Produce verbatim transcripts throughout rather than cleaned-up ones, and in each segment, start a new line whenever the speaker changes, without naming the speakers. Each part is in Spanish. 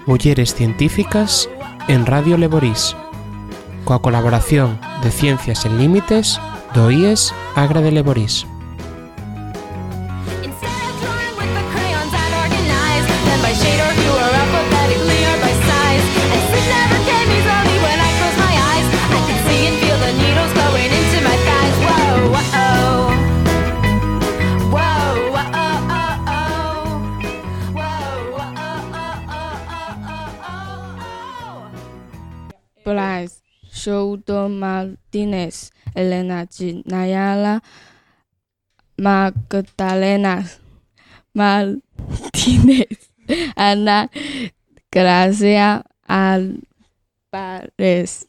Mulleres Científicas en Radio Leborís, coa colaboración de Ciencias Sen Límites do I E S Agra de Leborís.
Bryce, Souto Martínez, Elena G. Nayala, Magdalena Martínez, Ana Gracia Álvarez.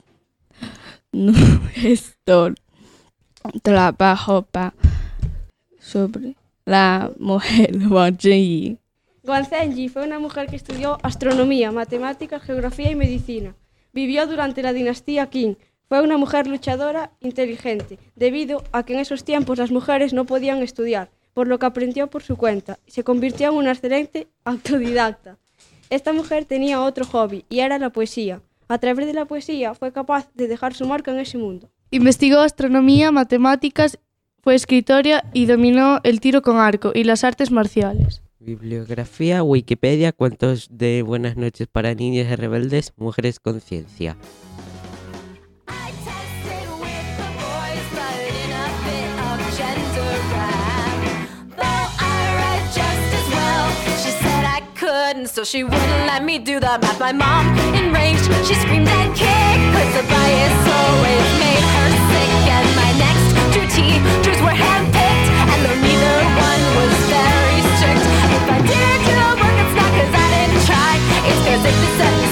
Nuestro trabajo pa sobre la mujer Wang Zhenyi.
Wang Zhenyi fue una mujer que estudió astronomía, matemáticas, geografía y medicina. Vivió durante la dinastía Qing. Fue una mujer luchadora, inteligente, debido a que en esos tiempos las mujeres no podían estudiar, por lo que aprendió por su cuenta y se convirtió en una excelente autodidacta. Esta mujer tenía otro hobby y era la poesía. A través de la poesía fue capaz de dejar su marca en ese mundo.
Investigó astronomía, matemáticas, fue escritora y dominó el tiro con arco y las artes marciales.
Bibliografía, Wikipedia, cuentos de Buenas noches para niñas y rebeldes, mujeres con ciencia.
So she wouldn't let me do the math. My mom, enraged, she screamed and kicked, 'cause the bias always made her sick. And my next two teachers were handpicked, and though neither one was very strict, if I didn't do the work, it's not 'cause I didn't try, it's 'cause if it's a